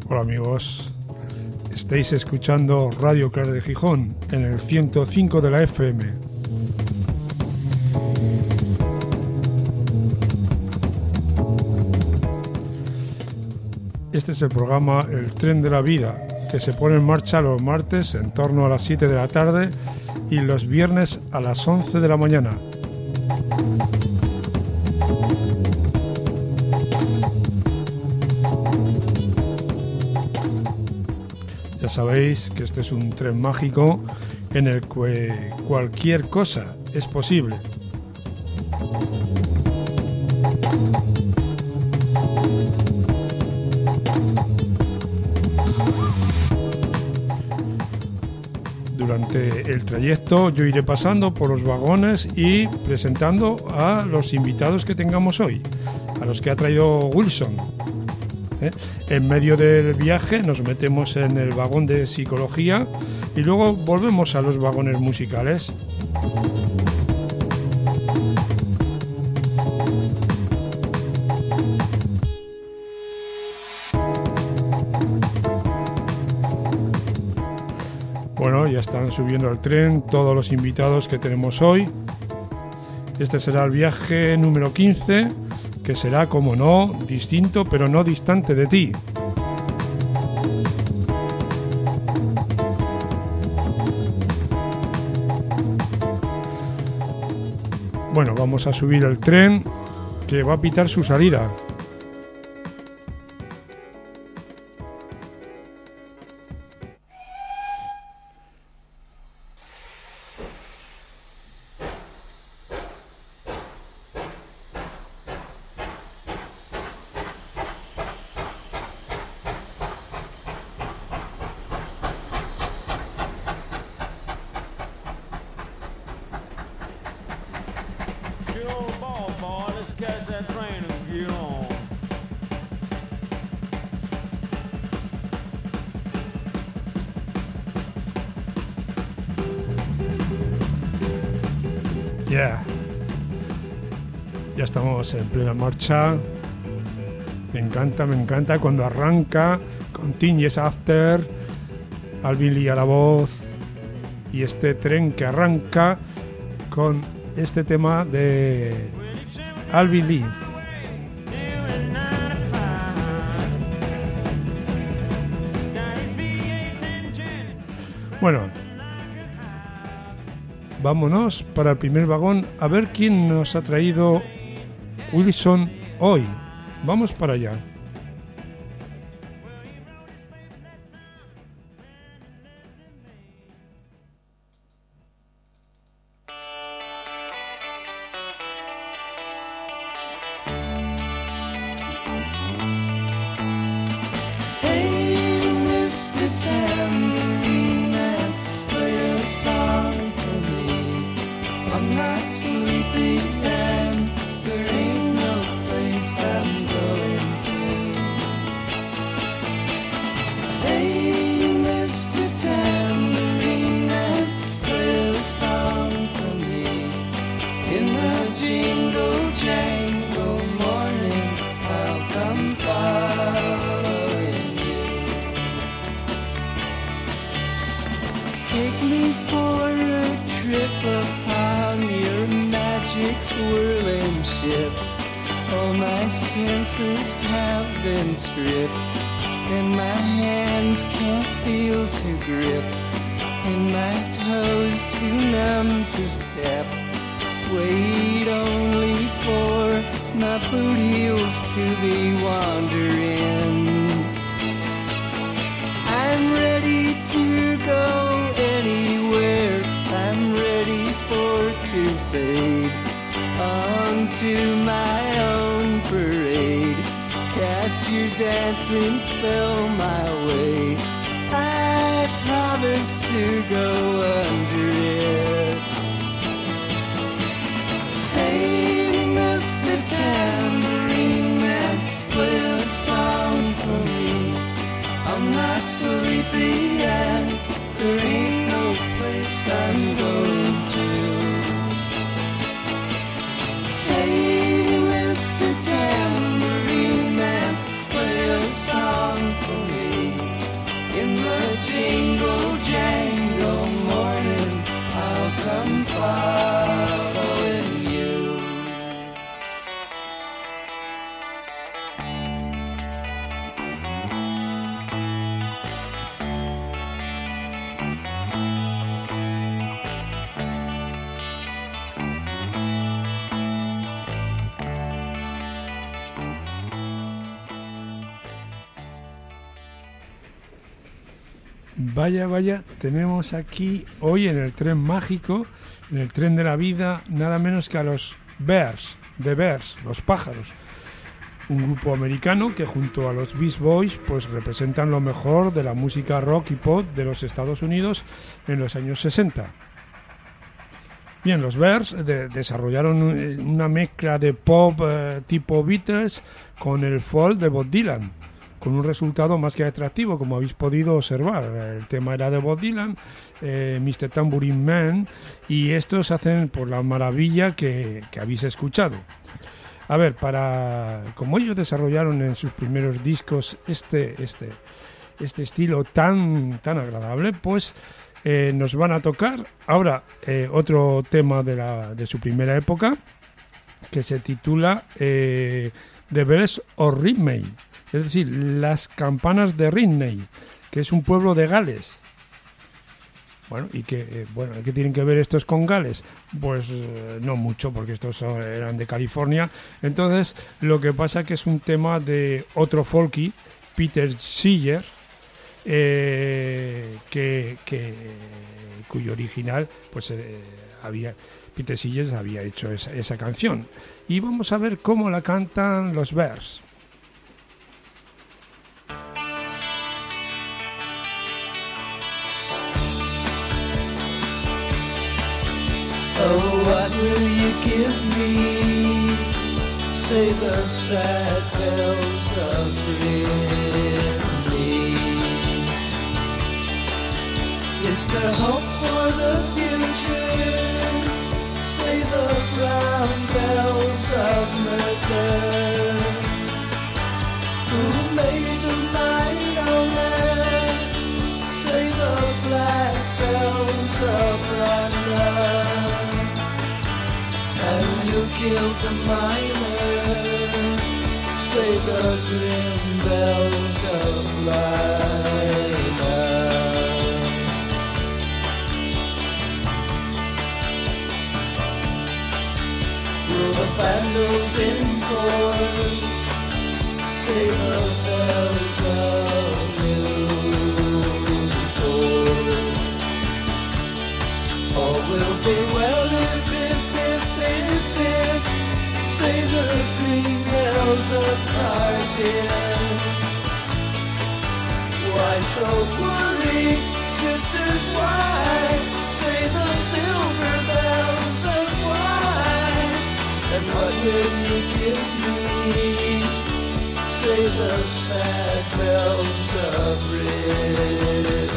Hola amigos, estáis escuchando Radio Claret de Gijón en el 105 de la FM. Este es el programa El Tren de la Vida, que se pone en marcha los martes en torno a las 7 de la tarde y los viernes a las 11 de la mañana. Ya sabéis que este es un tren mágico en el que cualquier cosa es posible. Durante el trayecto yo iré pasando por los vagones y presentando a los invitados que tengamos hoy, a los que ha traído Wilson. En medio del viaje nos metemos en el vagón de psicología y luego volvemos a los vagones musicales. Bueno, ya están subiendo al tren todos los invitados que tenemos hoy. Este será el viaje número 15, que será, como no, distinto pero no distante de ti. Bueno, vamos a subir el tren que va a pitar su salida. Ya estamos en plena marcha. Me encanta cuando arranca con Teen Years After, Alvin Lee a la voz y este tren que arranca con este tema de Alvin Lee. Bueno, vámonos para el primer vagón a ver quién nos ha traído Wilson hoy. Vamos para allá. Mr. Tambourine Man, play a song for me. Vaya, tenemos aquí hoy en el tren mágico, en el tren de la vida, nada menos que a los Bears, los pájaros. Un grupo americano que junto a los Beach Boys pues representan lo mejor de la música rock y pop de los Estados Unidos en los años 60. Bien, los Bears desarrollaron una mezcla de pop tipo Beatles con el folk de Bob Dylan, con un resultado más que atractivo, como habéis podido observar. El tema era de Bob Dylan, Mr. Tambourine Man, y estos hacen por la maravilla que habéis escuchado. A ver, como ellos desarrollaron en sus primeros discos este estilo tan agradable, pues nos van a tocar ahora otro tema de su primera época, que se titula The Bells of Ridney, es decir, las campanas de Ridney, que es un pueblo de Gales. Bueno, y ¿qué tienen que ver estos con Gales? Pues no mucho, porque estos eran de California. Entonces, lo que pasa que es un tema de otro folky, Peter Seeger, cuyo original, pues Peter Seeger había hecho esa canción. Y vamos a ver cómo la cantan los Bears. Oh, what will you give me? Say the sad bells of Ridley. Is there hope for the future? Say the brown bells of Merthyr. Who made the mighty man? Say the black bells of London. And you killed the miner, say the grim bells of Lydon. Through the vandals in corn, say the bells of Newport. All will be well if say the green bells of Cardiff. Why so worried, sisters, why? Say the silver bells of wine. And what will you give me? Say the sad bells of Ridley.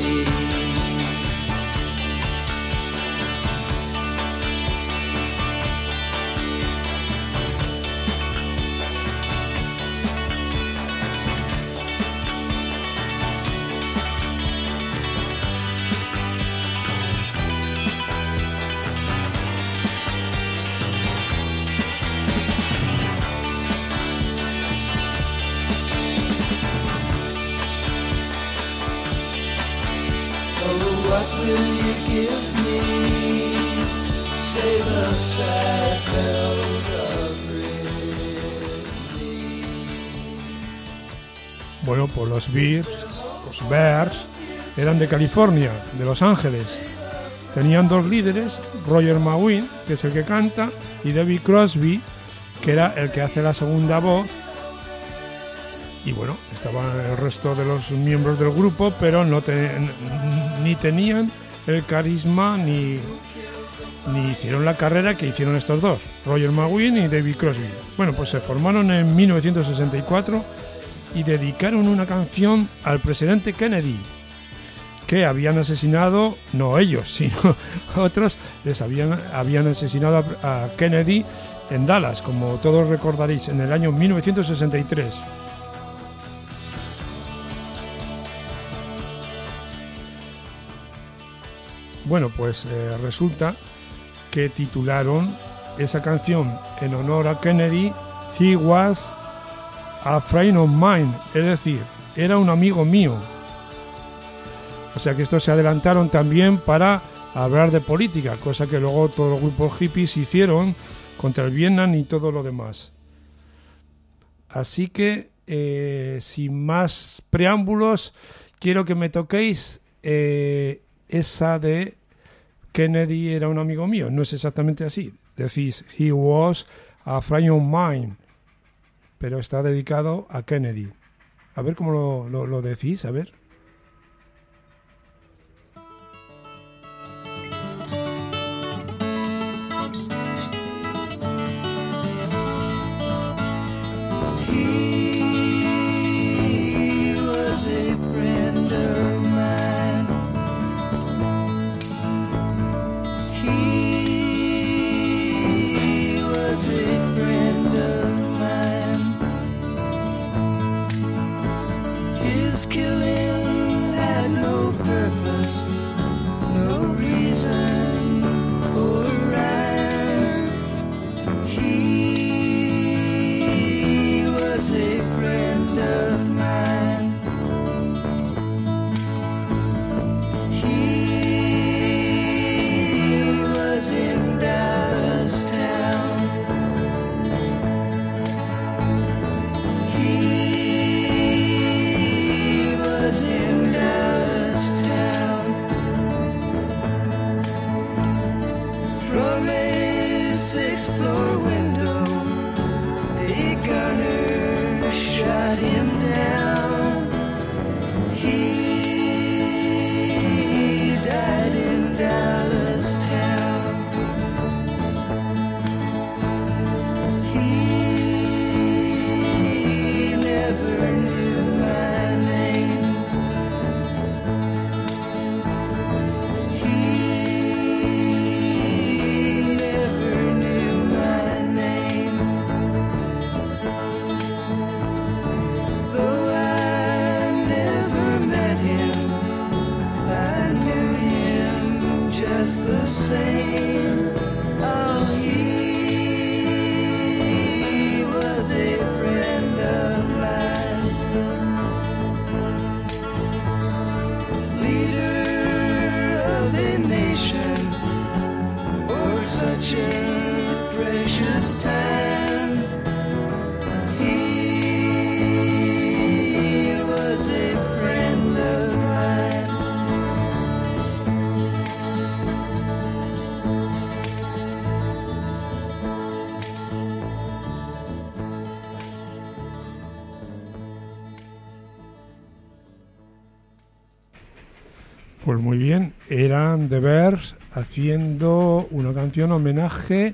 What will you give me? Say the sad bells of Ridley. Bueno, pues los Bears eran de California, de Los Ángeles. Tenían dos líderes, Roger McGuinn, que es el que canta, y David Crosby, que era el que hace la segunda voz. Y bueno, estaban el resto de los miembros del grupo, pero ni tenían el carisma ni hicieron la carrera que hicieron estos dos, Roger McGuinn y David Crosby. Bueno, pues se formaron en 1964 y dedicaron una canción al presidente Kennedy, que habían asesinado, no ellos, sino otros, habían asesinado a Kennedy en Dallas, como todos recordaréis, en el año 1963. Bueno, pues resulta que titularon esa canción en honor a Kennedy, He was a friend of mine, es decir, era un amigo mío. O sea que estos se adelantaron también para hablar de política, cosa que luego todos los grupos hippies hicieron contra el Vietnam y todo lo demás. Así que, sin más preámbulos, quiero que me toquéis esa de Kennedy era un amigo mío. No es exactamente así. Decís, he was a friend of mine, pero está dedicado a Kennedy. A ver cómo lo decís, a ver. Pues muy bien, eran The Bears haciendo una canción homenaje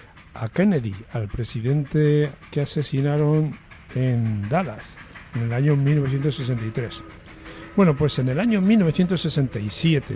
a Kennedy, al presidente que asesinaron en Dallas en el año 1963. Bueno, pues en el año 1967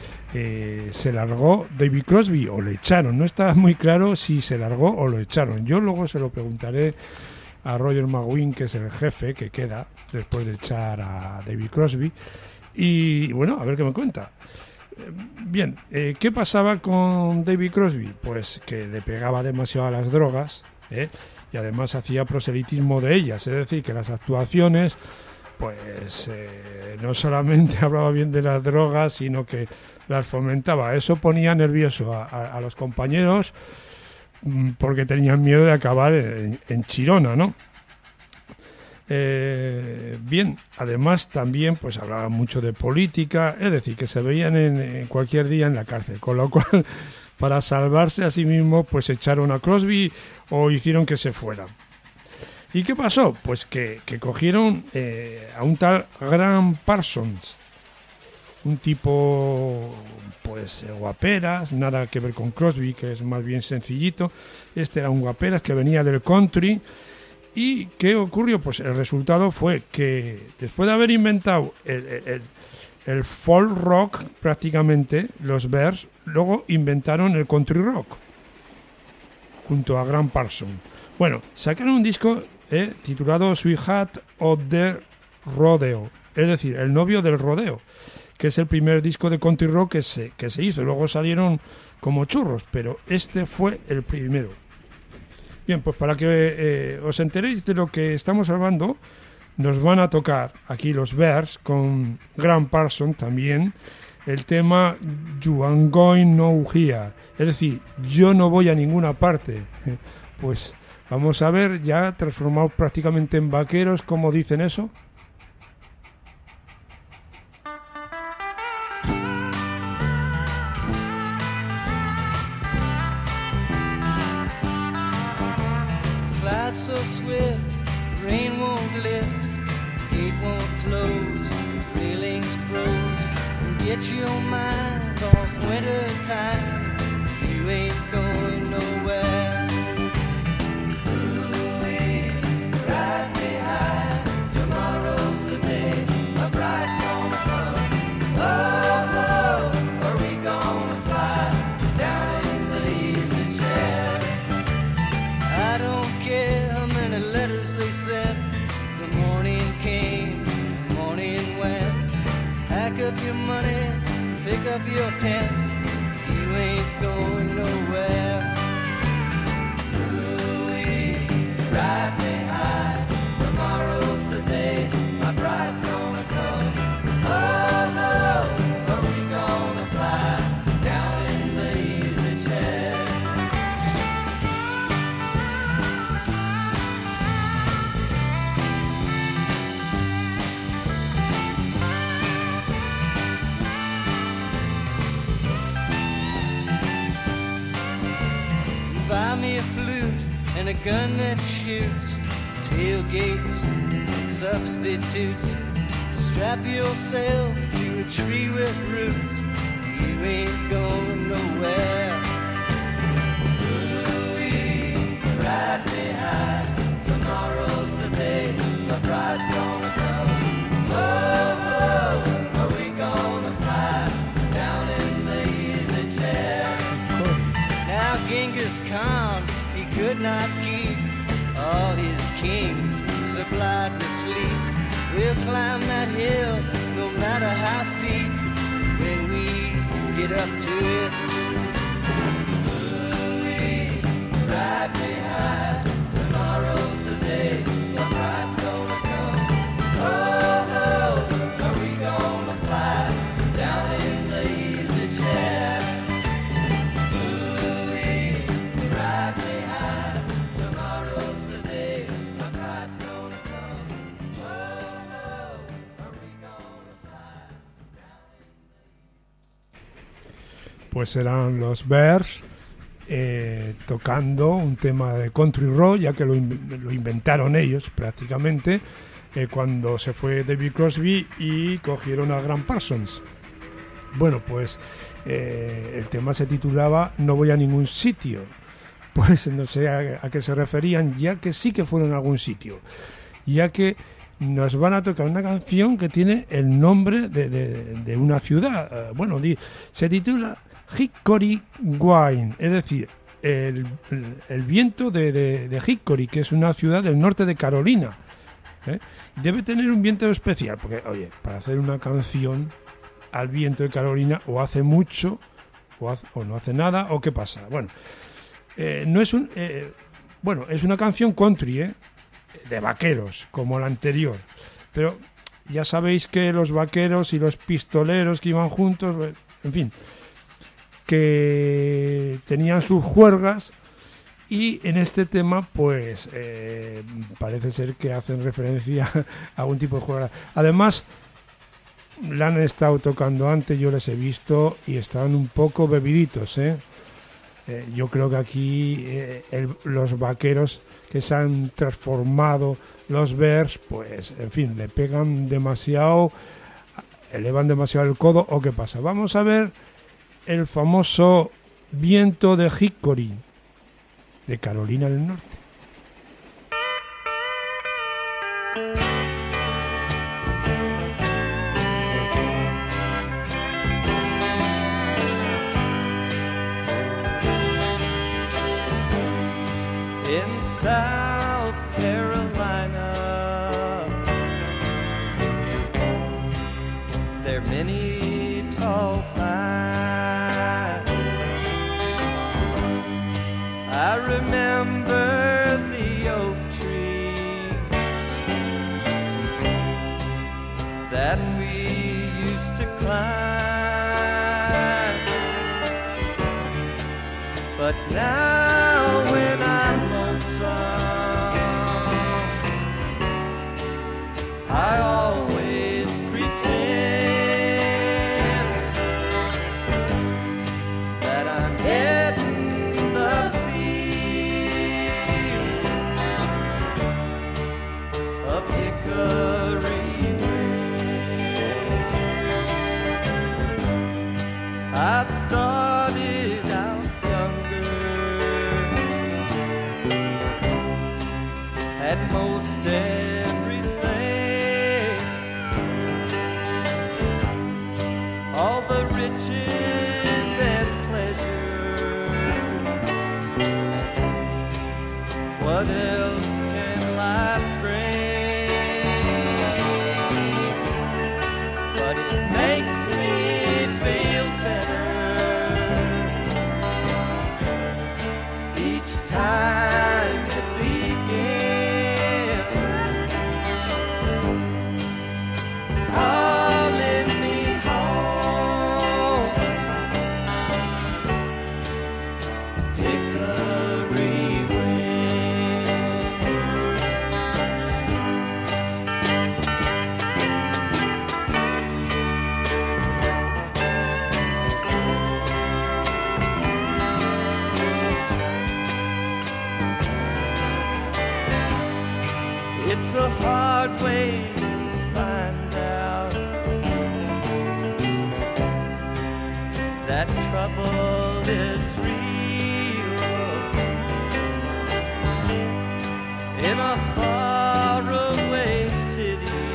se largó David Crosby o le echaron. No está muy claro si se largó o lo echaron. Yo luego se lo preguntaré a Roger McGuinn, que es el jefe que queda después de echar a David Crosby. Y bueno, a ver qué me cuenta. Bien, ¿qué pasaba con David Crosby? Pues que le pegaba demasiado a las drogas, y además hacía proselitismo de ellas, es decir, que las actuaciones, pues no solamente hablaba bien de las drogas, sino que las fomentaba. Eso ponía nervioso a los compañeros porque tenían miedo de acabar en Chirona, ¿no? Bien, además también pues hablaban mucho de política, es decir, que se veían en cualquier día en la cárcel, con lo cual para salvarse a sí mismo pues echaron a Crosby o hicieron que se fuera. ¿Y qué pasó? Pues que cogieron a un tal Graham Parsons, un tipo pues guaperas, nada que ver con Crosby, que es más bien sencillito. Este era un guaperas que venía del country. ¿Y qué ocurrió? Pues el resultado fue que después de haber inventado el folk rock prácticamente, los Bears, luego inventaron el country rock junto a Graham Parsons. Bueno, sacaron un disco titulado Sweetheart of the Rodeo, es decir, el novio del rodeo, que es el primer disco de country rock que se hizo. Luego salieron como churros, pero este fue el primero. Bien, pues para que os enteréis de lo que estamos hablando, nos van a tocar aquí los Bears con Graham Parsons también el tema You Ain't Going Nowhere, es decir, yo no voy a ninguna parte. Pues vamos a ver, ya transformados prácticamente en vaqueros, ¿cómo dicen eso? swift, rain won't lift, gate won't close, railings froze. Get your mind off winter time, you ain't going nowhere. Ooh-wee, ride me high, tomorrow's the day, my bride's gonna come. Oh, oh, are we gonna fly down in the easy chair? I don't care how many letters they sent, the morning came, the morning went. Pack up your money, pick up your tent, you ain't going nowhere. Ooh-wee, ride me high, tomorrow's the day, my bride's gonna come. Oh no, are we gonna fly down in the easy chair? Buy me a flute and a gun that shoots, tailgates and substitutes. Strap yourself to a tree with roots, you ain't going nowhere. Ooh-wee, ride me high, tomorrow's the day, my bride's gonna come. Oh, oh, are we gonna fly down in the easy chair? Now Genghis Khan, he could not keep all his kings supplied with sleep. We'll climb that hill, no matter how steep, when we get up to it. Ooh-wee, ride me high, tomorrow's the day, my bride's gonna come. Oh, oh, are we gonna fly down in the easy chair? Ooh-wee, ride me high, tomorrow's the day, my bride's gonna come. Oh, oh, are we gonna fly down in the... Pues eran los Bears tocando un tema de country rock, ya que lo inventaron ellos prácticamente cuando se fue David Crosby y cogieron a Graham Parsons. Bueno, pues el tema se titulaba No voy a ningún sitio. Pues no sé a qué se referían, ya que sí que fueron a algún sitio, ya que nos van a tocar una canción que tiene el nombre de una ciudad. Bueno, se titula Hickory Wine, es decir, el viento de Hickory, que es una ciudad del norte de Carolina. Debe tener un viento especial, porque, oye, para hacer una canción al viento de Carolina, o hace mucho, o no hace nada, o qué pasa. Bueno, no es es una canción country, de vaqueros, como la anterior, pero ya sabéis que los vaqueros y los pistoleros que iban juntos, en fin, que tenían sus juergas, y en este tema pues parece ser que hacen referencia a algún tipo de juerga. Además, la han estado tocando antes, yo les he visto y estaban un poco bebiditos, yo creo que aquí los vaqueros que se han transformado, los Bears, pues en fin, le pegan demasiado, elevan demasiado el codo, o qué pasa. Vamos a ver el famoso viento de Hickory, de Carolina del Norte. In South Carolina, there are many tall pines. I remember the oak tree that we used to climb, but now when I'm I always pretend that I'm heading the field riches and pleasure. What else can life bring? But it makes me feel better each time it begins, calling me home. Hickory wind. It's a hard way to find out that trouble is real in a faraway city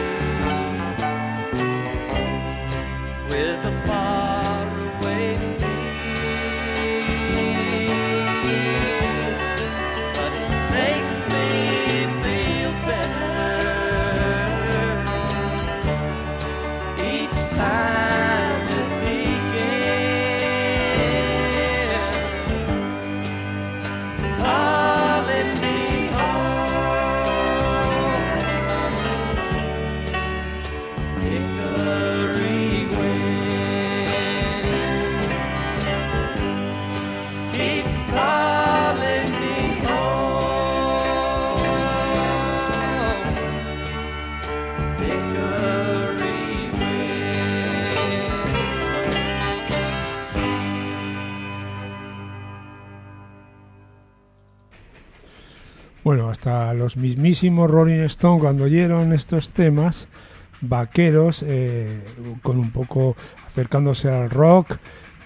with a faraway feel. But it makes me feel better each time it begins, calling me home. Hickory wind keeps calling me home. Hickory wind. Bueno, hasta los mismísimos Rolling Stone, cuando oyeron estos temas vaqueros, con un poco acercándose al rock,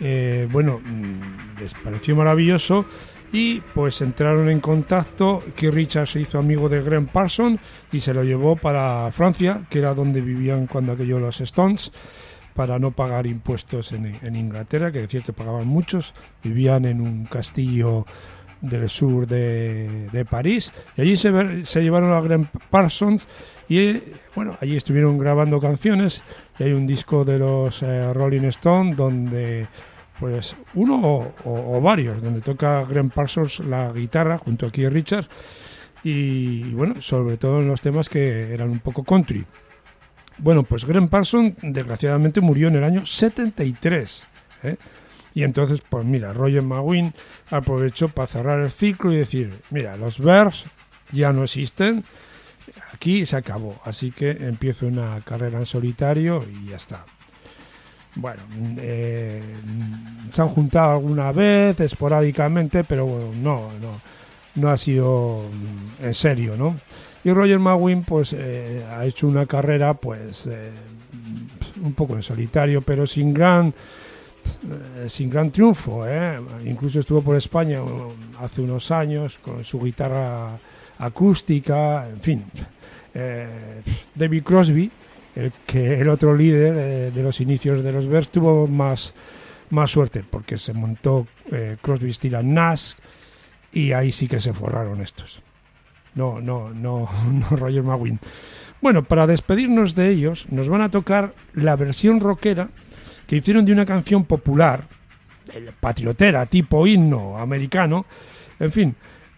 les pareció maravilloso y pues entraron en contacto. Keith Richards se hizo amigo de Graham Parsons y se lo llevó para Francia, que era donde vivían cuando aquello los Stones, para no pagar impuestos en Inglaterra, que decía que pagaban muchos. Vivían en un castillo del sur de París, y allí se llevaron a Graham Parsons y allí estuvieron grabando canciones, y hay un disco de los Rolling Stone donde pues uno o varios, donde toca Graham Parsons la guitarra junto a Keith Richards, y bueno, sobre todo en los temas que eran un poco country. Bueno, pues Graham Parsons desgraciadamente murió en el año 73, y entonces, pues mira, Roger McGuinn aprovechó para cerrar el ciclo y decir, mira, los Bears ya no existen, aquí se acabó, así que empiezo una carrera en solitario y ya está. Bueno, se han juntado alguna vez, esporádicamente, pero bueno, no ha sido en serio, ¿no? Y Roger McGuinn, pues, ha hecho una carrera, pues, un poco en solitario, pero sin gran triunfo, Incluso estuvo por España hace unos años con su guitarra acústica, en fin. David Crosby, el otro líder de los inicios de los Bears, tuvo más suerte, porque se montó Crosby, Stills and Nash, y ahí sí que se forraron estos. No Roger McGuinn. Bueno, para despedirnos de ellos, nos van a tocar la versión rockera que hicieron de una canción popular, patriotera, tipo himno americano, en fin,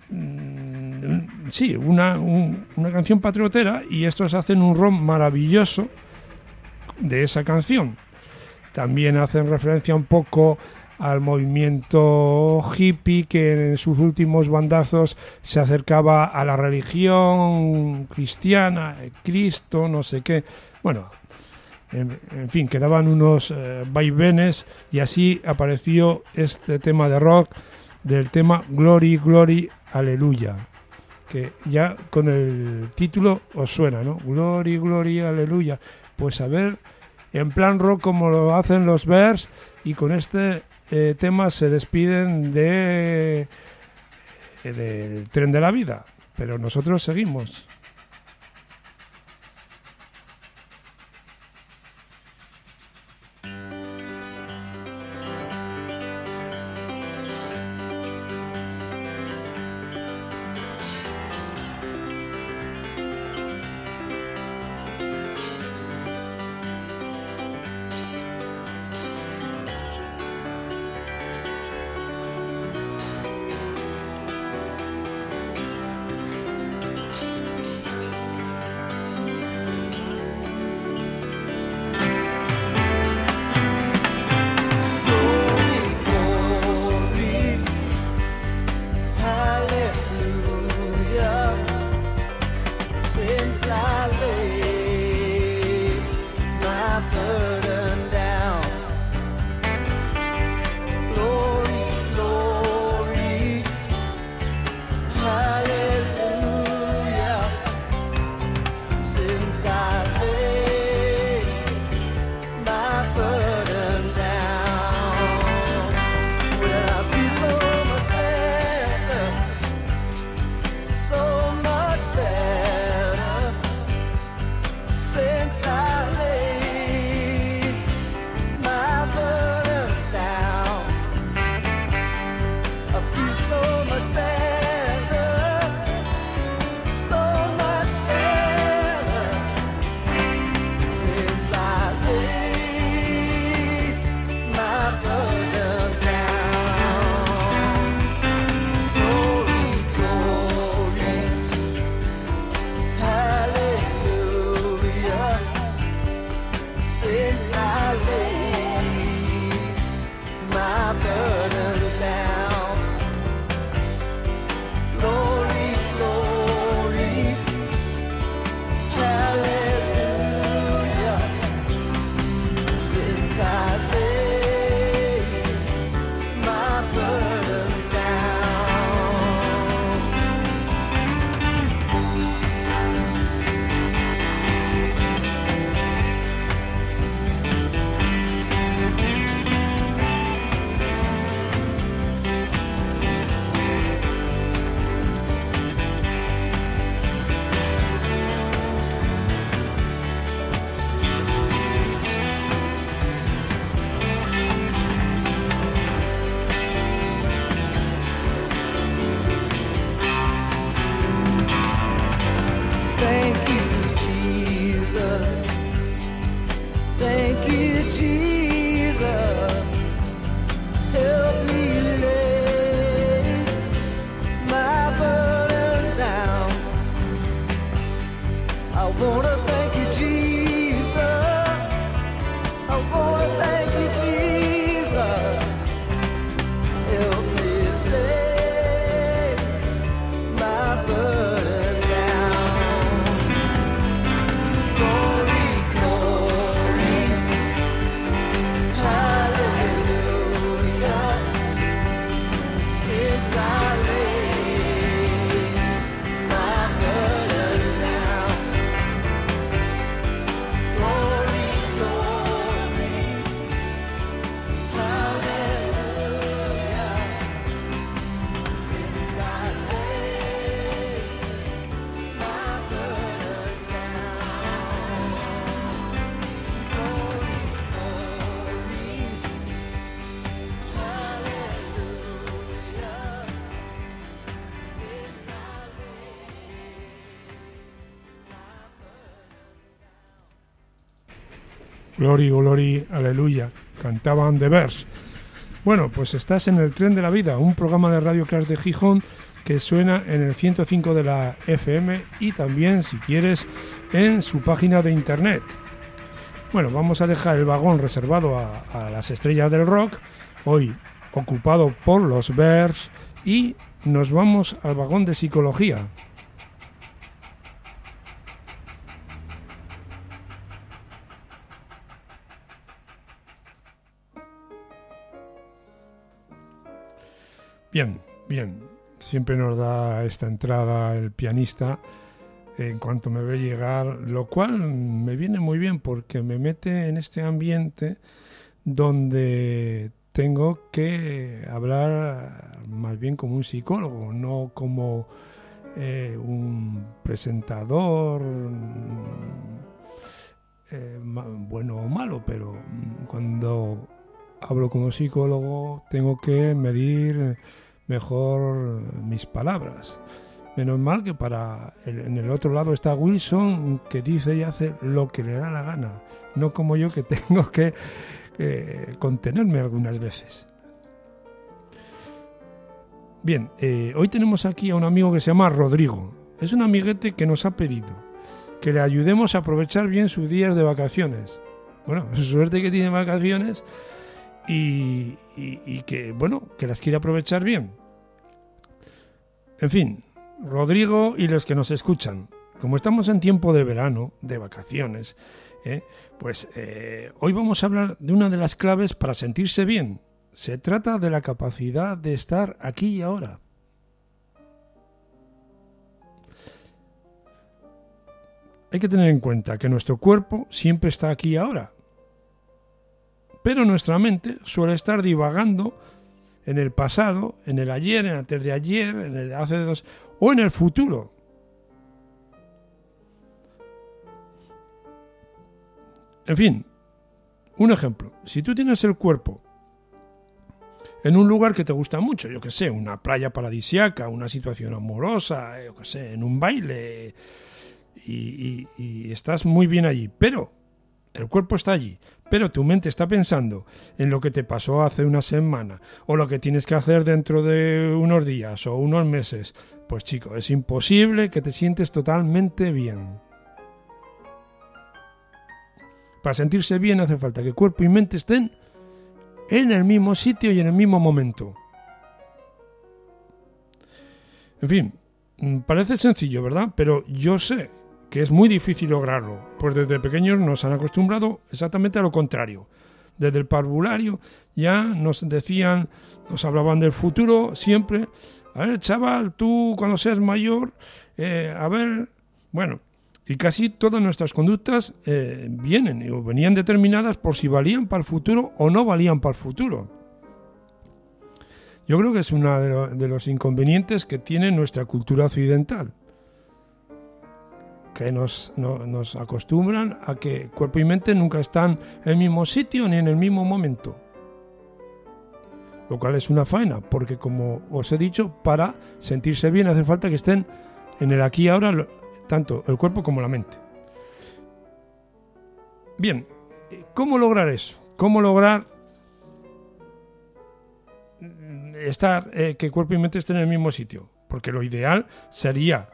sí, una canción patriotera, y estos hacen un rock maravilloso de esa canción. También hacen referencia un poco al movimiento hippie, que en sus últimos bandazos se acercaba a la religión cristiana, Cristo, no sé qué. Bueno, en fin, que daban unos vaivenes, y así apareció este tema de rock, del tema Glory, Glory, Aleluya, que ya con el título os suena, ¿no? Glory, Glory, Aleluya. Pues a ver, en plan rock como lo hacen los Bears, y con este tema se despiden del tren de la vida, pero nosotros seguimos. since I laid my burden down. Glory, glory, hallelujah, since I laid my burden down. Thank you, Jesus. Thank you, Jesus. Help me lay my burden down. I wanna thank you, Jesus. I wanna thank you, Jesus. Help me lay my burden down. Glory, glory, hallelujah, since I laid my burden down. Glory, glory, hallelujah, since I laid my burden down. Glory, glory, hallelujah, since I Glory, glory, aleluya, cantaban The Bears. Bueno, pues estás en el Tren de la Vida, un programa de Radio Crash de Gijón que suena en el 105 de la FM y también, si quieres, en su página de internet. Bueno, vamos a dejar el vagón reservado a las estrellas del rock, hoy ocupado por los Bears, y nos vamos al vagón de psicología. Bien, bien. Siempre nos da esta entrada el pianista en cuanto me ve llegar, lo cual me viene muy bien porque me mete en este ambiente donde tengo que hablar más bien como un psicólogo, no como un presentador bueno o malo, pero cuando hablo como psicólogo tengo que medir mejor mis palabras. Menos mal que en el otro lado está Wilson, que dice y hace lo que le da la gana, no como yo, que tengo que contenerme algunas veces. Bien, hoy tenemos aquí a un amigo que se llama Rodrigo. Es un amiguete que nos ha pedido que le ayudemos a aprovechar bien sus días de vacaciones. Bueno, suerte que tiene vacaciones y que, bueno, que las quiere aprovechar bien. En fin, Rodrigo y los que nos escuchan, como estamos en tiempo de verano, de vacaciones, pues hoy vamos a hablar de una de las claves para sentirse bien. Se trata de la capacidad de estar aquí y ahora. Hay que tener en cuenta que nuestro cuerpo siempre está aquí y ahora, pero nuestra mente suele estar divagando en el pasado, en el ayer, en el antes de ayer, en el hace 2 o en el futuro. En fin, un ejemplo. Si tú tienes el cuerpo en un lugar que te gusta mucho, yo que sé, una playa paradisíaca, una situación amorosa, yo que sé, en un baile, y estás muy bien allí, pero el cuerpo está allí, pero tu mente está pensando en lo que te pasó hace una semana o lo que tienes que hacer dentro de unos días o unos meses, pues chico, es imposible que te sientes totalmente bien. Para sentirse bien hace falta que cuerpo y mente estén en el mismo sitio y en el mismo momento. En fin, parece sencillo, ¿verdad? Pero yo sé que es muy difícil lograrlo, pues desde pequeños nos han acostumbrado exactamente a lo contrario. Desde el parvulario ya nos decían, nos hablaban del futuro siempre. A ver, chaval, tú cuando seas mayor, bueno, y casi todas nuestras conductas venían determinadas por si valían para el futuro o no valían para el futuro. Yo creo que es uno de los inconvenientes que tiene nuestra cultura occidental, que nos acostumbran a que cuerpo y mente nunca están en el mismo sitio ni en el mismo momento. Lo cual es una faena, porque como os he dicho, para sentirse bien hace falta que estén en el aquí y ahora, tanto el cuerpo como la mente. Bien, ¿cómo lograr eso? ¿Cómo lograr que cuerpo y mente estén en el mismo sitio? Porque lo ideal sería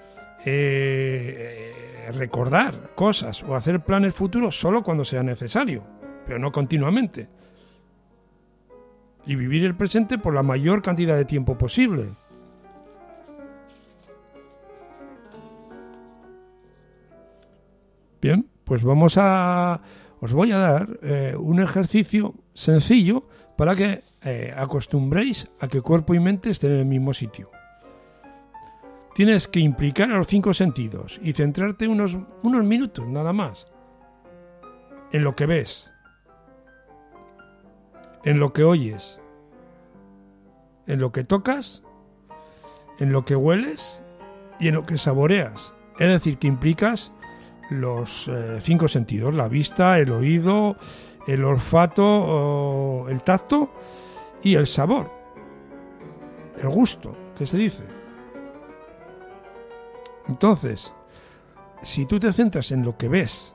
recordar cosas o hacer planes futuros solo cuando sea necesario, pero no continuamente. Y vivir el presente por la mayor cantidad de tiempo posible. Bien, pues os voy a dar un ejercicio sencillo para que acostumbréis a que cuerpo y mente estén en el mismo sitio. Tienes que implicar a los 5 sentidos y centrarte unos minutos nada más en lo que ves, en lo que oyes, en lo que tocas, en lo que hueles y en lo que saboreas. Es decir, que implicas los 5 sentidos: la vista, el oído, el olfato, el tacto y el sabor, el gusto, que se dice. Entonces, si tú te centras en lo que ves,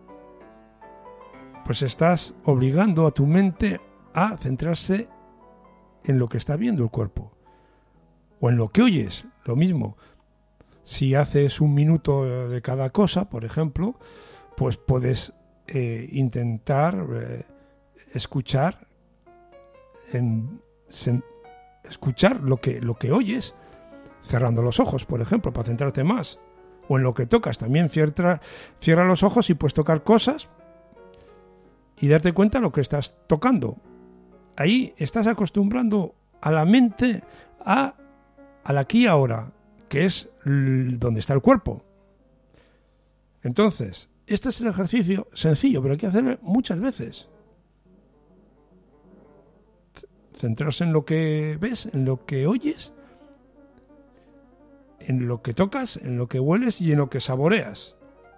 pues estás obligando a tu mente a centrarse en lo que está viendo el cuerpo. O en lo que oyes, lo mismo. Si haces 1 minuto de cada cosa, por ejemplo, pues puedes intentar escuchar lo que oyes, cerrando los ojos, por ejemplo, para centrarte más. O en lo que tocas, también cierra los ojos y puedes tocar cosas y darte cuenta de lo que estás tocando. Ahí estás acostumbrando a la mente al aquí y ahora, que es donde está el cuerpo. Entonces, este es el ejercicio sencillo, pero hay que hacerlo muchas veces. Centrarse en lo que ves, en lo que oyes, en lo que tocas, en lo que hueles y en lo que saboreas.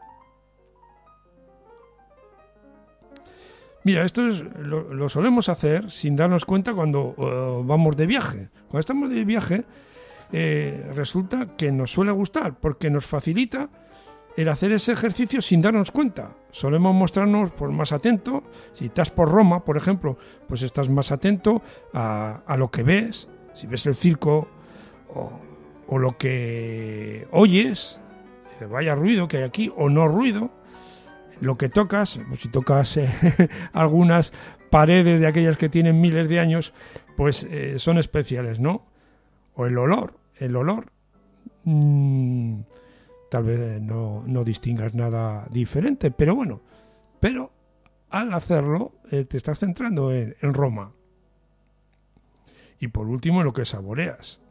Mira, esto lo solemos hacer sin darnos cuenta cuando vamos de viaje. Cuando estamos de viaje, resulta que nos suele gustar porque nos facilita el hacer ese ejercicio sin darnos cuenta. Solemos mostrarnos más atentos. Si estás por Roma, por ejemplo, pues estás más atento a lo que ves. Si ves el circo o lo que oyes, vaya ruido que hay aquí o no ruido. Lo que tocas, pues si tocas algunas paredes de aquellas que tienen miles de años, pues son especiales, ¿no? O el olor, tal vez no distingas nada diferente, pero bueno, al hacerlo te estás centrando en Roma. Y por último, en lo que saboreas.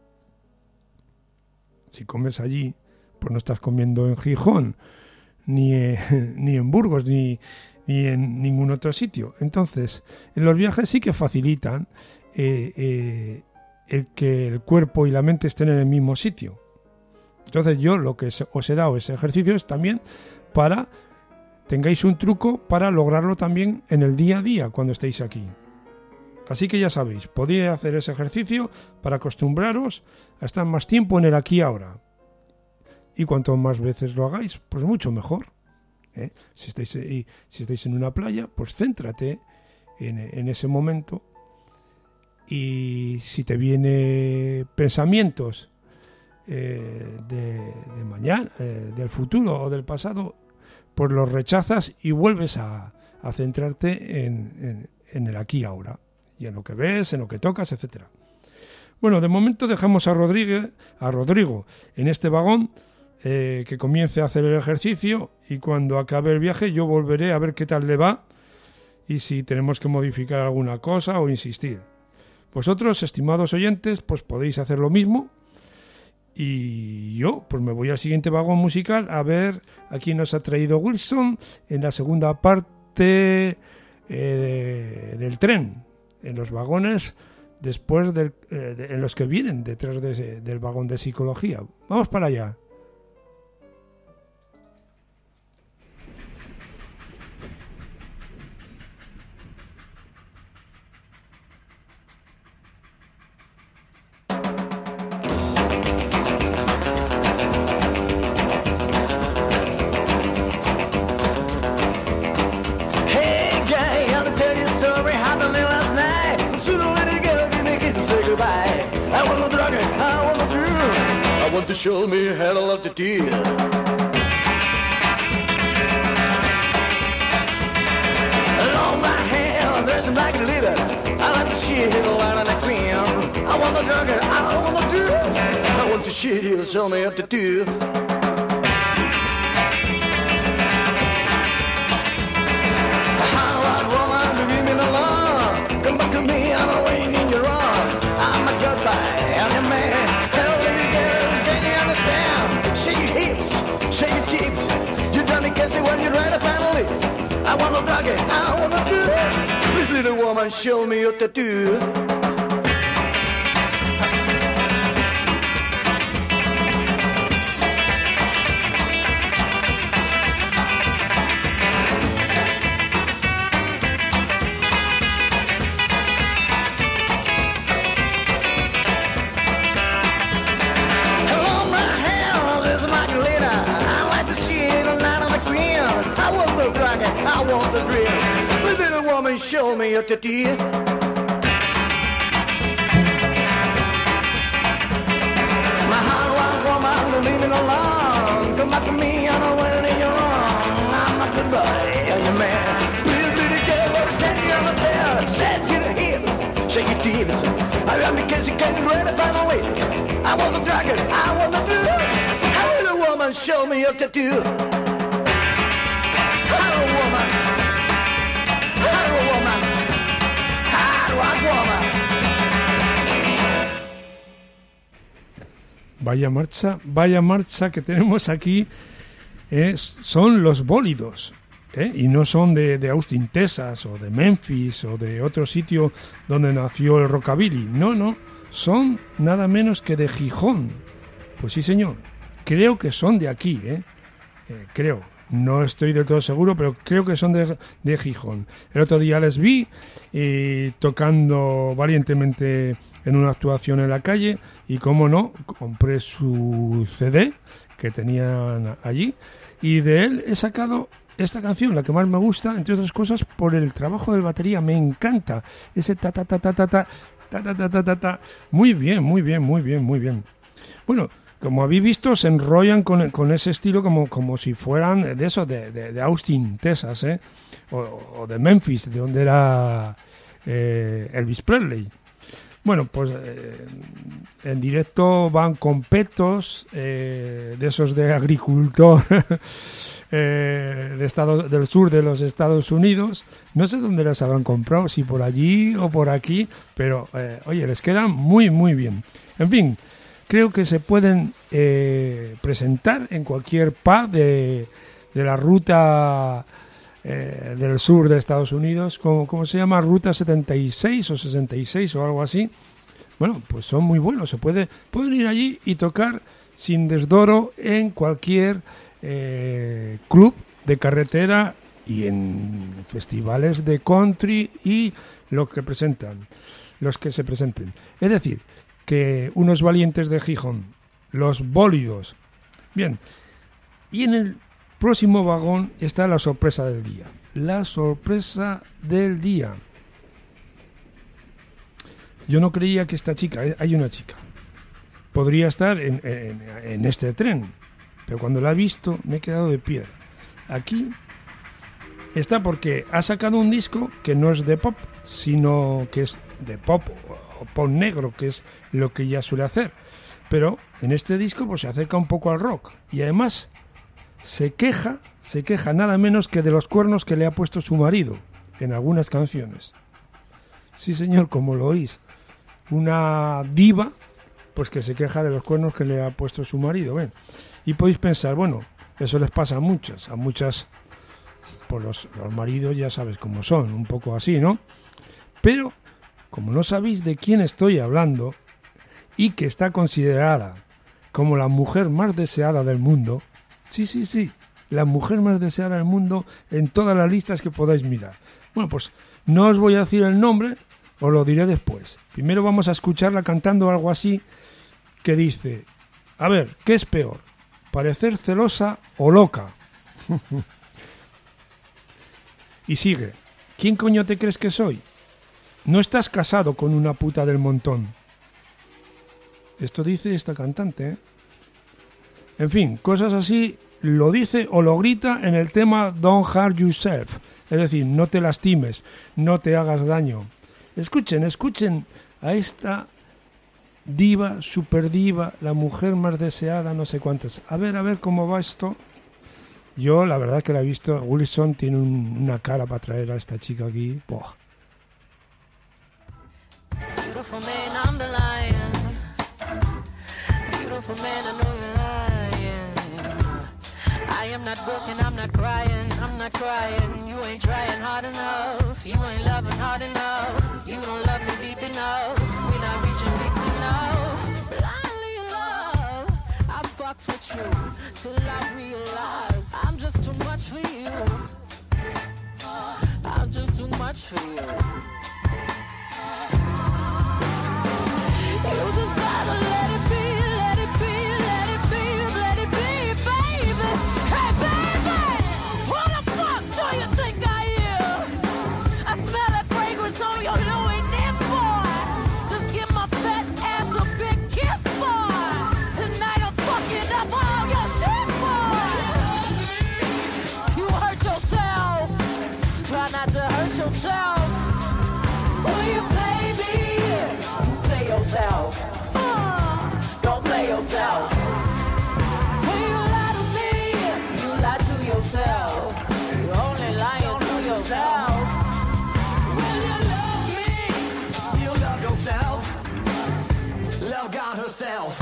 Si comes allí, pues no estás comiendo en Gijón, ni en Burgos, ni en ningún otro sitio. Entonces, en los viajes sí que facilitan el que el cuerpo y la mente estén en el mismo sitio. Entonces yo lo que os he dado ese ejercicio es también para tengáis un truco para lograrlo también en el día a día cuando estéis aquí. Así que ya sabéis, podéis hacer ese ejercicio para acostumbraros a estar más tiempo en el aquí y ahora. Y cuanto más veces lo hagáis, pues mucho mejor. Si estáis en una playa, pues céntrate en ese momento. Y si te vienen pensamientos de mañana, del futuro o del pasado, pues los rechazas y vuelves a centrarte en el aquí y ahora, y en lo que ves, en lo que tocas, etcétera. Bueno, de momento dejamos a Rodrigo en este vagón, que comience a hacer el ejercicio, y cuando acabe el viaje yo volveré a ver qué tal le va y si tenemos que modificar alguna cosa o insistir. Vosotros, estimados oyentes, pues podéis hacer lo mismo, y yo pues me voy al siguiente vagón musical a ver a quién nos ha traído Wilson en la segunda parte del tren, en los vagones después en los que vienen detrás del vagón de psicología. Vamos para allá. To show me how to love to do. Along my hair, there's a black leader. I like to shit the line on the ground. I want the drugger, I want the do. I want to shit, he'll show me what to do. Hot woman, leave me alone. Come back to me, I'm waiting in your arms. I'm a goodbye, I'm your man. Shake your hips, shake your tips. You Johnny can say when you ride up on the lips. I want to dog it, I want to do it. Please little woman, show me what to do. I want the drill. But little woman, show me what to do. My hard woman, don't leave me alone. Come back to me, I know when in your arms. I'm a good boy, and your man. Please, little girl, can you understand? Shake your hips, shake your tips. I love me because you can't read it by my lips. I want the dragon, I want the drill. How little woman, show me what to do. Vaya marcha que tenemos aquí. Son los bólidos, y no son de Austin, Texas, o de Memphis, o de otro sitio donde nació el rockabilly. No, son nada menos que de Gijón. Pues sí, señor, creo que son de aquí, creo. No estoy del todo seguro, pero creo que son de Gijón. El otro día les vi tocando valientemente en una actuación en la calle, y cómo no, compré su CD que tenían allí, y de él he sacado esta canción, la que más me gusta, entre otras cosas, por el trabajo del batería. Me encanta ese ta ta ta ta ta ta ta ta ta ta ta ta. Muy bien. Bueno, como habéis visto, se enrollan con ese estilo como si fueran de eso, de Austin, Texas, o de Memphis, de donde era Elvis Presley. Bueno, pues en directo van con petos de esos de agricultor del sur de los Estados Unidos. No sé dónde las habrán comprado, si por allí o por aquí, pero oye, les quedan muy, muy bien. En fin, creo que se pueden presentar en cualquier pub de la ruta del sur de Estados Unidos, ¿cómo se llama? Ruta 76 o 66 o algo así. Bueno, pues son muy buenos. Pueden ir allí y tocar sin desdoro en cualquier club de carretera y en festivales de country y los que se presenten. Es decir, que unos valientes de Gijón, los bólidos. Bien, y en el próximo vagón está la sorpresa del día. La sorpresa del día. Yo no creía que esta chica, hay una chica, podría estar en este tren, pero cuando la he visto me he quedado de piedra. aquí está porque ha sacado un disco que no es de pop, sino que es de pop o pop negro, que es lo que ella suele hacer. Pero en este disco pues se acerca un poco al rock y además se queja nada menos que de los cuernos que le ha puesto su marido en algunas canciones. Sí, señor, como lo oís. Una diva, pues que se queja de los cuernos que le ha puesto su marido. ¿Ven? Y podéis pensar, bueno, eso les pasa a muchas, pues los maridos ya sabes cómo son, un poco así, ¿no? Pero, como no sabéis de quién estoy hablando, y que está considerada como la mujer más deseada del mundo, sí, la mujer más deseada del mundo en todas las listas que podáis mirar. Bueno, pues no os voy a decir el nombre, os lo diré después. Primero vamos a escucharla cantando algo así que dice, a ver, ¿qué es peor? ¿Parecer celosa o loca? Y sigue, ¿quién coño te crees que soy? No estás casado con una puta del montón. Esto dice esta cantante, ¿eh? En fin, cosas así lo dice o lo grita en el tema Don't Hurt Yourself. Es decir, no te lastimes, no te hagas daño. Escuchen a esta diva, super diva, la mujer más deseada, no sé cuántas. A ver cómo va esto. Yo la verdad que la he visto, Wilson tiene una cara para traer a esta chica aquí. Buah. Beautiful man, I'm the lion. Beautiful man, I know you're lying. I am not broken, I'm not crying, I'm not crying. You ain't trying hard enough, you ain't loving hard enough. You don't love me deep enough, we're not reaching peaks enough. Blindly in love, I fucks with you till I realize I'm just too much for you. I'm just too much for you. You just gotta let it be, let it be, let it be, let it be, baby. Hey, baby, who the fuck do you think I am? I smell that fragrance on your Louis Vuitton, boy. Just give my fat ass a big kiss, boy. Tonight I'm fucking up all your shit, boy. You hurt yourself. Try not to hurt yourself. Will you play me? Play yourself. Don't play yourself. When you lie to me, you lie to yourself. You're only lying to yourself. Will you love me? You love yourself. Love God herself.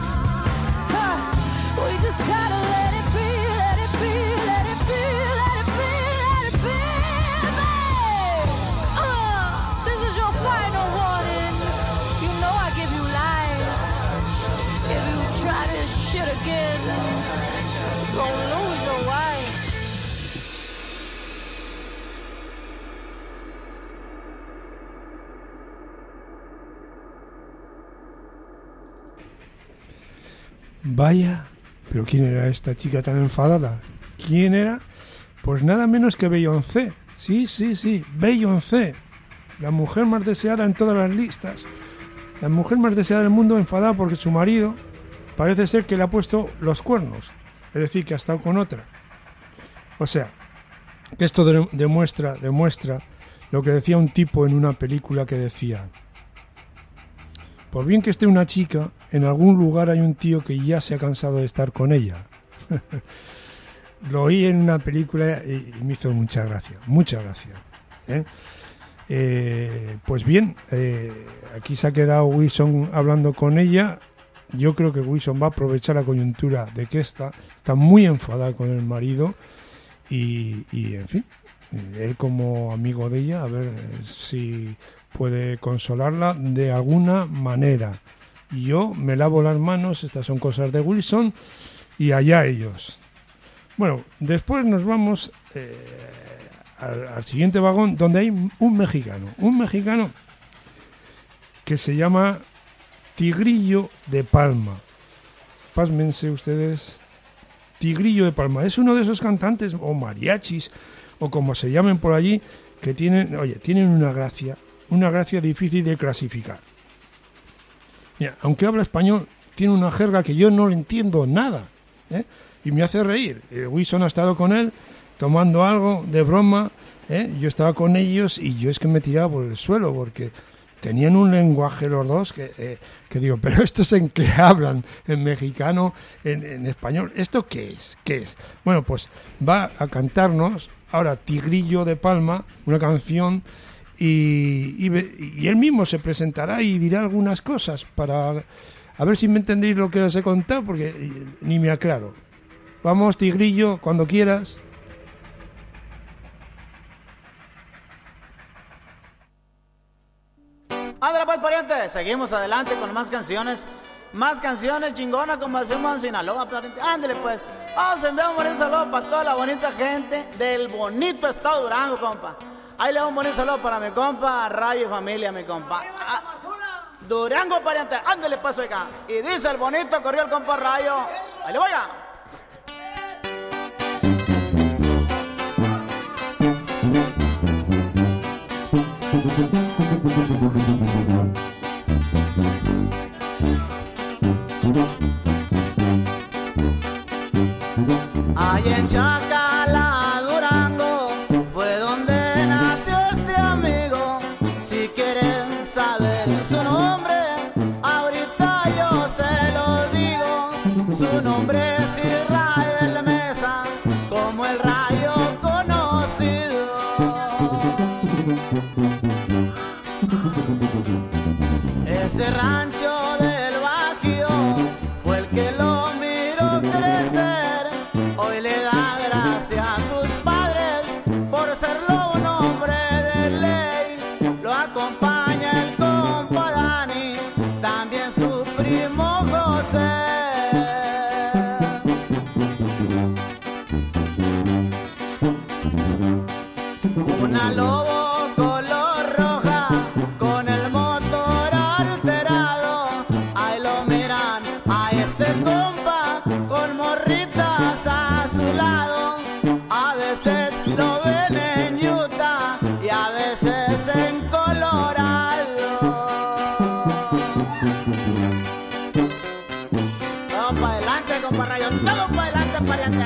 We just gotta let it be, let it be, let it be, let it be, let it be, babe. This is your final warning. You know I give you life. If you try this shit again, you're gonna lose your wife. Vaya, pero ¿quién era esta chica tan enfadada? ¿Quién era? Pues nada menos que Beyoncé. Sí, Beyoncé. La mujer más deseada en todas las listas. La mujer más deseada del mundo, enfadada porque su marido parece ser que le ha puesto los cuernos. Es decir, que ha estado con otra. O sea, que esto demuestra lo que decía un tipo en una película que decía: por bien que esté una chica, en algún lugar hay un tío que ya se ha cansado de estar con ella. Lo oí en una película y me hizo mucha gracia. Pues bien, aquí se ha quedado Wilson hablando con ella. Yo creo que Wilson va a aprovechar la coyuntura de que está muy enfadada con el marido y en fin, él como amigo de ella, a ver si puede consolarla de alguna manera. Yo me lavo las manos, estas son cosas de Wilson y allá ellos. Bueno, después nos vamos al siguiente vagón, donde hay un mexicano que se llama Tigrillo de Palma. Pásmense ustedes. Tigrillo de Palma es uno de esos cantantes o mariachis o como se llamen por allí que tienen una gracia difícil de clasificar. Mira, aunque habla español, tiene una jerga que yo no le entiendo nada, y me hace reír. Wilson ha estado con él tomando algo de broma, yo estaba con ellos y yo es que me tiraba por el suelo porque tenían un lenguaje los dos que digo, pero ¿estos en qué hablan? ¿En mexicano? ¿En español? ¿Esto qué es? ¿Qué es? Bueno, pues va a cantarnos ahora Tigrillo de Palma, una canción, y él mismo se presentará y dirá algunas cosas para a ver si me entendéis lo que os he contado, porque ni me aclaro. Vamos, Tigrillo, cuando quieras. Ándale pues, pariente, seguimos adelante con más canciones chingonas como hacemos en Sinaloa, pariente. Ándale pues, vamos a enviar un bonito saludo para toda la bonita gente del bonito estado de Durango, compa. Ahí le doy un bonito saludo para mi compa, Rayo y familia, mi compa. Durango, pariente, ándale pues acá. Y dice el bonito, corrió el compa Rayo. Ahí le voy a... Ahí en Chacala, Durango, fue donde nació este amigo. Si quieren saber su nombre, ahorita yo se lo digo. Su nombre es Israel Mesa, como el rayo conocido. Ese rancho del Bajío fue el que lo miró crecer. Hoy le da gracias a sus padres por serlo un hombre de ley. Lo acompaña el compa Dani, también su primo José. Una Lobo color roja con el motor alterado. Ahí lo miran a este compa con morritas a su lado. A veces lo ven en Utah y a veces en Colorado. Todo para adelante, compa Rayo, todo para adelante, pariente.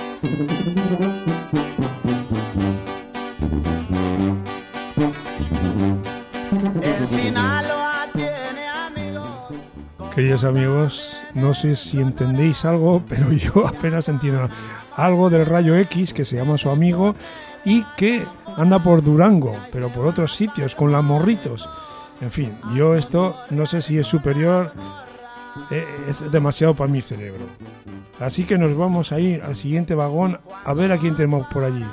En Sinaloa tiene amigos. Queridos amigos, no sé si entendéis algo, pero yo apenas entiendo algo del Rayo X, que se llama su amigo, y que anda por Durango, pero por otros sitios, con las morritos. En fin, yo esto no sé si es superior, es demasiado para mi cerebro. Así que nos vamos a ir al siguiente vagón a ver a quién tenemos por allí.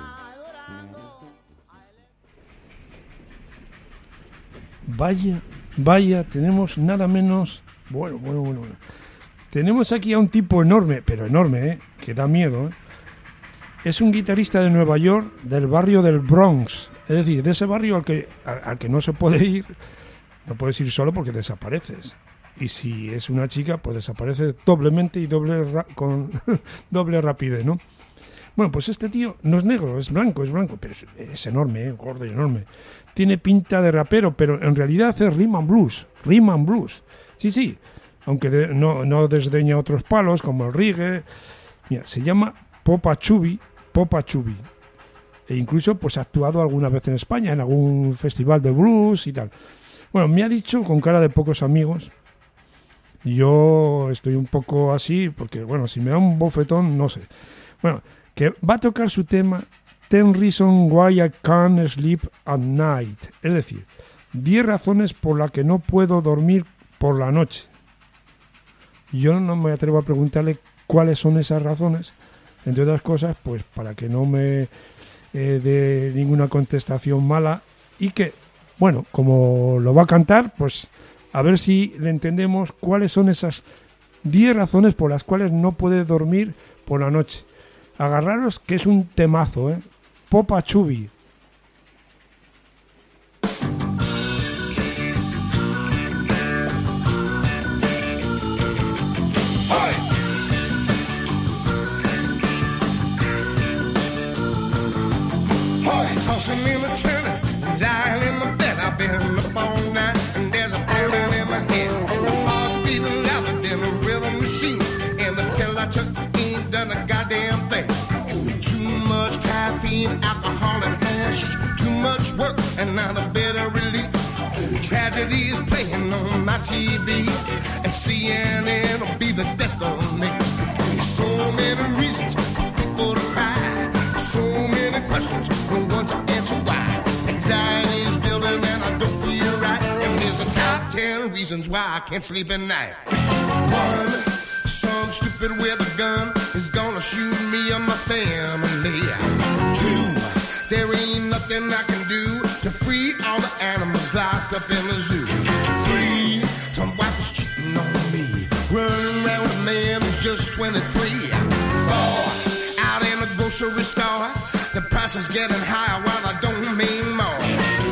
Vaya, tenemos nada menos... Bueno. Tenemos aquí a un tipo enorme, pero enorme, que da miedo, Es un guitarrista de Nueva York, del barrio del Bronx. Es decir, de ese barrio al que no se puede ir, no puedes ir solo porque desapareces. Y si es una chica, pues desaparece doblemente y con doble rapidez, ¿no? Bueno, pues este tío no es negro, es blanco, pero es enorme, gordo y enorme. Tiene pinta de rapero, pero en realidad hace rhythm and blues. Sí, aunque no desdeña otros palos como el reggae. Mira, se llama Popa Chubby, e incluso pues ha actuado alguna vez en España, en algún festival de blues y tal. Bueno, me ha dicho con cara de pocos amigos, yo estoy un poco así, porque bueno, si me da un bofetón, no sé. Bueno, que va a tocar su tema 10 Reasons Why I Can't Sleep at Night, es decir, 10 razones por las que no puedo dormir por la noche. Yo no me atrevo a preguntarle cuáles son esas razones, entre otras cosas, pues para que no me dé ninguna contestación mala, y que, bueno, como lo va a cantar, pues a ver si le entendemos cuáles son esas 10 razones por las cuales no puede dormir por la noche. Agarraros que es un temazo, Popa Chubby. Tossing me and turning, lying in my bed. I've been up all night and there's a feeling in my head. The heart's beating louder than a rhythm machine. And the pill I took ain't done a goddamn thing. Too much caffeine. pressure, too much work, and not a bit of relief. Tragedy is playing on my TV, and CNN will be the death of me. So many reasons for people to cry, so many questions, no one to answer why. Anxiety is building and I don't feel right, and here's the top 10 reasons why I can't sleep at night. 1, some stupid with a gun is gonna shoot me and my family. 2, there ain't nothing I can do to free all the animals locked up in the zoo. 3, some wife is cheating on me, running around with a man who's just 23. 4, out in the grocery store, the price is getting higher while I don't mean more.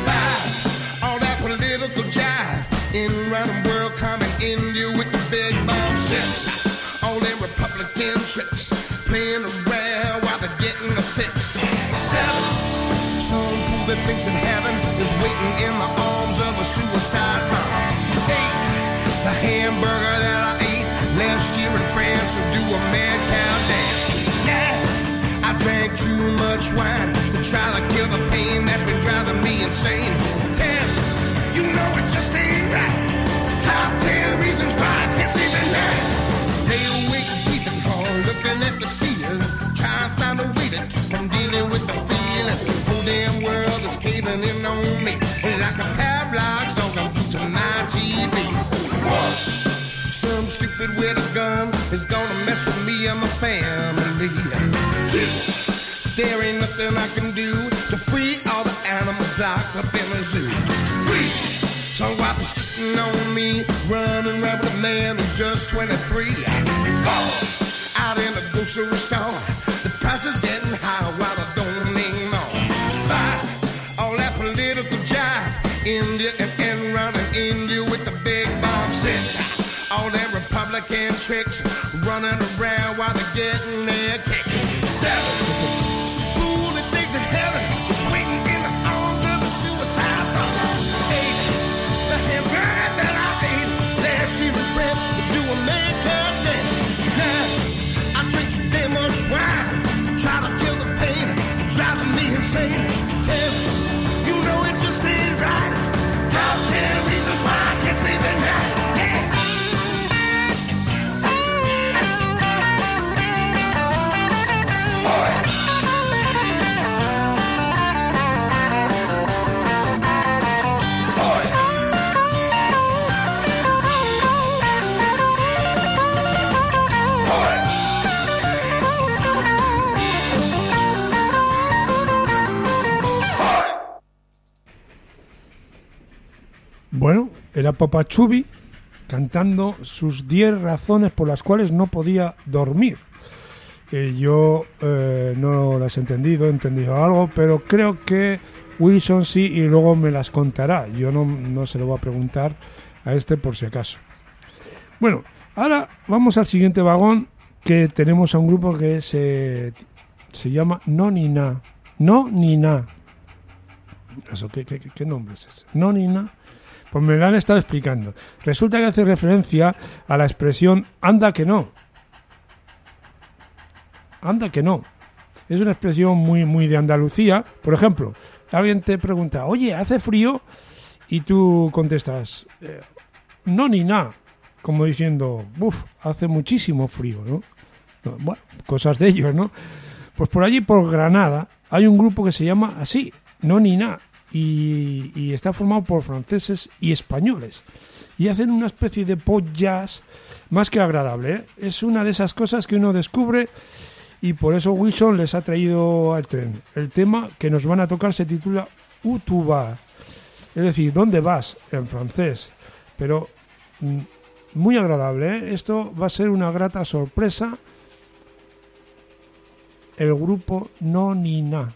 5, all that political jive in around the world coming India with the big bomb. 6, all them Republican tricks playing around while they're getting a fix. 7, some fool that thinks that heaven is waiting in the arms of a suicide bomb. 8, the hamburger that I ate last year in France will do a mad cow dance. 9, I drank too much wine to try to kill the pain that's been driving me insane. 10, you know it just ain't right. Top 10 reasons why I can't sleep at night. Lay awake keeping hard, looking at the ceiling, trying to find a way to keep from dealing with the feeling. The whole damn world is caving in on me, like a Pavlov's dog I'm glued to my TV. 1, some stupid with a gun is gonna mess with me and my family. 2, there ain't nothing I can do to free all the animals locked up in the zoo. 3, some wife is cheating on me, running around with a man who's just 23. 4, out in the grocery store, the price is getting higher while I don't need more. 5, all that political jive, India and running India with the big bomb. 6, all them Republican tricks running around while they're getting their kicks. 7, some fool that thinks that heaven is waiting in the arms of a suicide bomb. 8, the hamburger that I ate last year in France will do a makeup dance. 9, I drink too damn much wine, try to kill the pain, driving me insane. 10, you know it just ain't right. Top 10 reasons why I can't sleep at night. Bueno, era Papa Chubby cantando sus 10 razones por las cuales no podía dormir. Yo no las he entendido algo, pero creo que Wilson sí y luego me las contará. Yo no se lo voy a preguntar a este por si acaso. Bueno, ahora vamos al siguiente vagón, que tenemos a un grupo que se llama No Ni Na. No Ni Na. Eso, ¿qué nombre es ese? No Ni Na. Pues me lo han estado explicando. Resulta que hace referencia a la expresión anda que no. Anda que no. Es una expresión muy de Andalucía. Por ejemplo, alguien te pregunta, oye, ¿hace frío? Y tú contestas, no ni nada. Como diciendo, hace muchísimo frío, ¿no? Bueno, cosas de ellos, ¿no? Pues por allí, por Granada, hay un grupo que se llama así, No Ni Na. Y está formado por franceses y españoles y hacen una especie de pop jazz más que agradable, ¿eh? Es una de esas cosas que uno descubre y por eso Wilson les ha traído al tren. El tema que nos van a tocar se titula Où tu vas, es decir, ¿dónde vas? En francés, pero muy agradable, ¿eh? Esto va a ser una grata sorpresa. El grupo No Ni Na.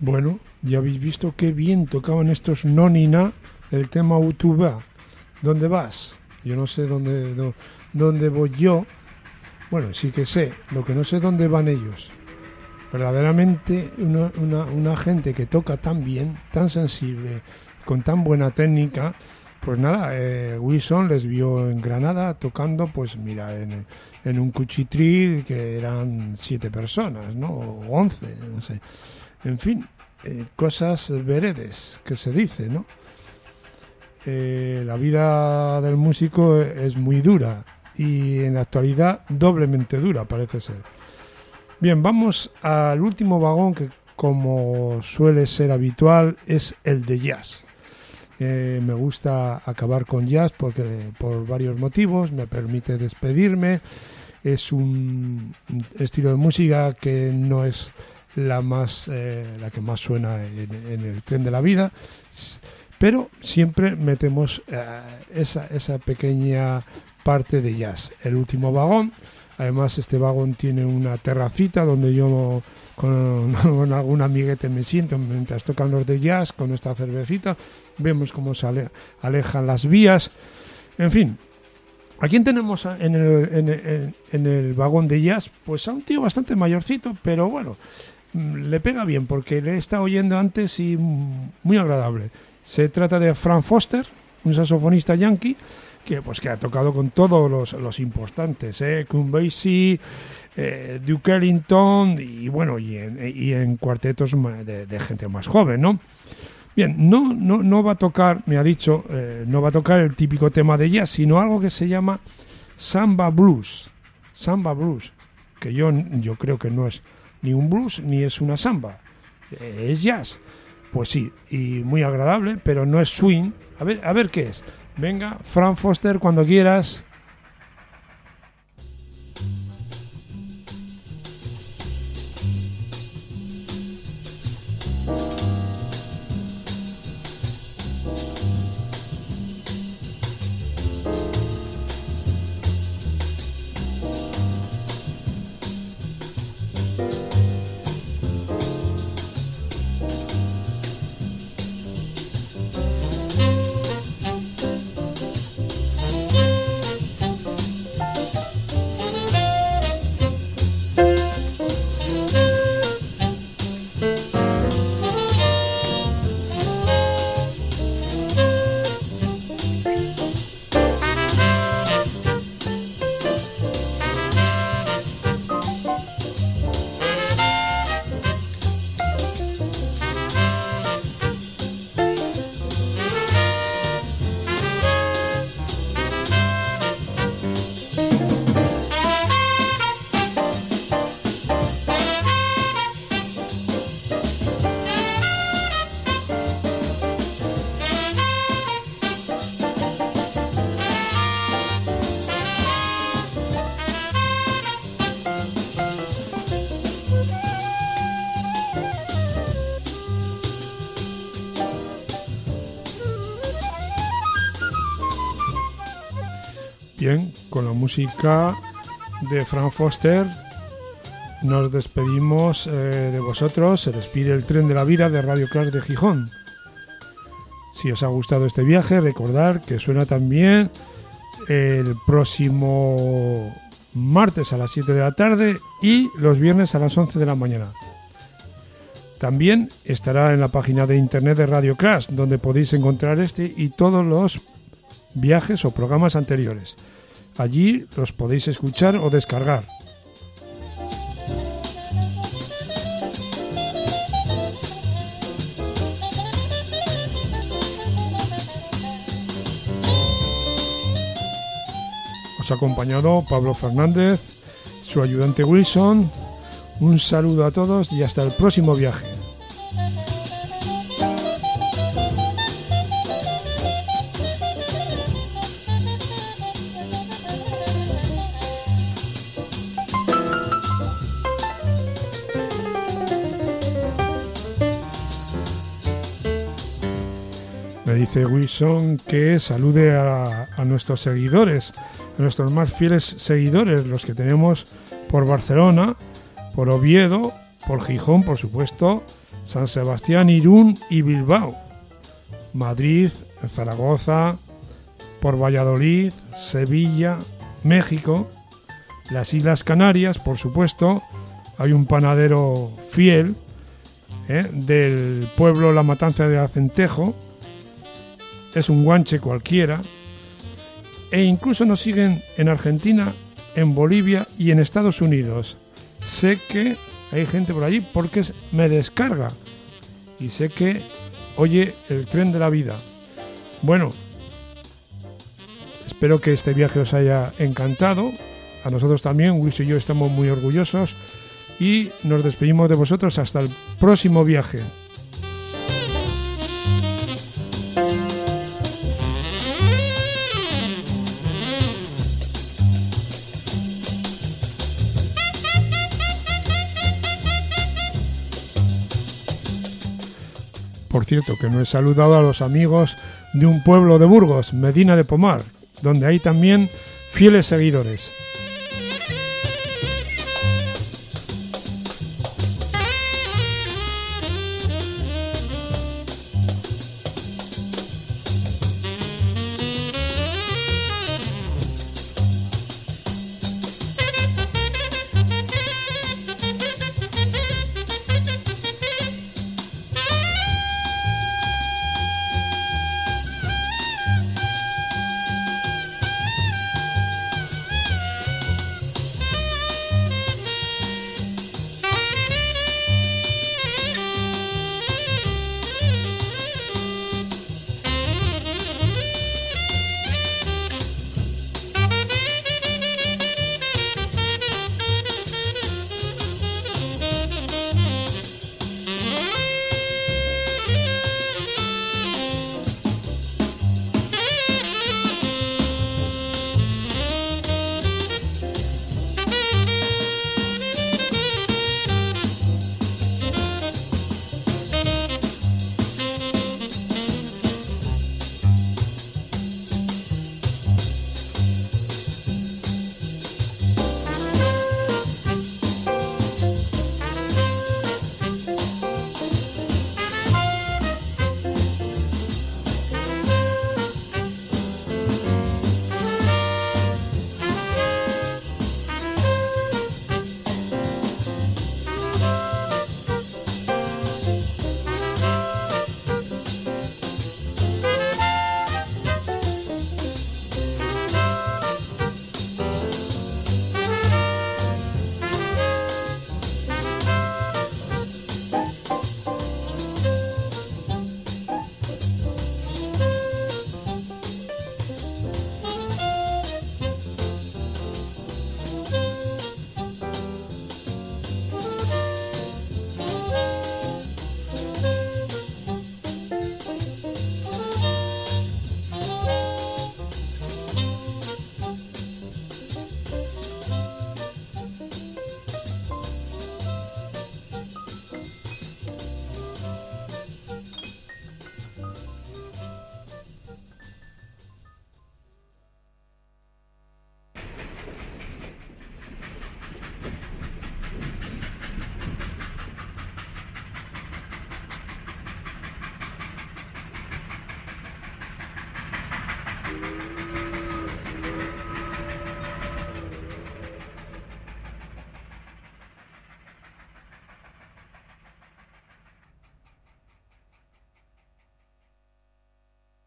Bueno, ya habéis visto qué bien tocaban estos Nonina el tema Utuba. ¿Dónde vas? Yo no sé dónde voy yo. Bueno, sí que sé, lo que no sé dónde van ellos. Verdaderamente una gente que toca tan bien, tan sensible, con tan buena técnica. Pues nada, Wilson les vio en Granada tocando, pues mira, en un cuchitril que eran 7 personas, ¿no? O 11, no sé. En fin, cosas veredes que se dice, ¿no? La vida del músico es muy dura y en la actualidad doblemente dura, parece ser. Bien, vamos al último vagón que, como suele ser habitual, es el de jazz. Me gusta acabar con jazz porque por varios motivos me permite despedirme. Es un estilo de música que no es la que más suena en el tren de la vida, pero siempre metemos esa pequeña parte de jazz. El último vagón, además este vagón tiene una terracita donde yo con algún amiguete me siento mientras tocan los de jazz con esta cervecita, vemos cómo se alejan las vías. En fin, ¿a quién tenemos en el vagón de jazz? Pues a un tío bastante mayorcito, pero bueno, le pega bien porque le he estado oyendo antes y muy agradable. Se trata de Frank Foster, un saxofonista yankee que ha tocado con todos los importantes, Count Basie, Duke Ellington y bueno, y en cuartetos de gente más joven, ¿no? Bien, no va a tocar, me ha dicho, no va a tocar el típico tema de jazz, sino algo que se llama Samba Blues, que yo creo que no es ni un blues ni es una samba, es jazz. Pues sí, y muy agradable, pero no es swing. A ver qué es. Venga, Frank Foster, cuando quieras. Bien, con la música de Frank Foster nos despedimos de vosotros. Se despide el tren de la vida de Radio Crash de Gijón. Si os ha gustado este viaje, recordad que suena también el próximo martes a las 7 de la tarde y los viernes a las 11 de la mañana. También estará en la página de internet de Radio Crash, donde podéis encontrar este y todos los viajes o programas anteriores. Allí los podéis escuchar o descargar. Os ha acompañado Pablo Fernández, su ayudante Wilson. Un saludo a todos y hasta el próximo viaje. Me dice Wilson que salude a nuestros seguidores, a nuestros más fieles seguidores, los que tenemos por Barcelona, por Oviedo, por Gijón, por supuesto, San Sebastián, Irún y Bilbao, Madrid, Zaragoza, por Valladolid, Sevilla, México, las Islas Canarias, por supuesto. Hay un panadero fiel del pueblo La Matanza de Acentejo, es un guanche cualquiera, e incluso nos siguen en Argentina, en Bolivia y en Estados Unidos. Sé que hay gente por allí porque me descarga y sé que oye el tren de la vida. Bueno, espero que este viaje os haya encantado. A nosotros también, Wilson y yo estamos muy orgullosos y nos despedimos de vosotros hasta el próximo viaje. Por cierto, que no he saludado a los amigos de un pueblo de Burgos, Medina de Pomar, donde hay también fieles seguidores.